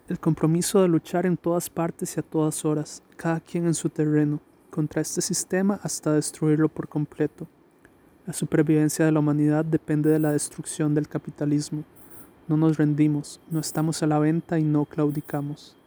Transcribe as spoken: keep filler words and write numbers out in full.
El compromiso de luchar en todas partes y a todas horas, cada quien en su terreno, contra este sistema hasta destruirlo por completo. La supervivencia de la humanidad depende de la destrucción del capitalismo. No nos rendimos, no estamos a la venta y no claudicamos.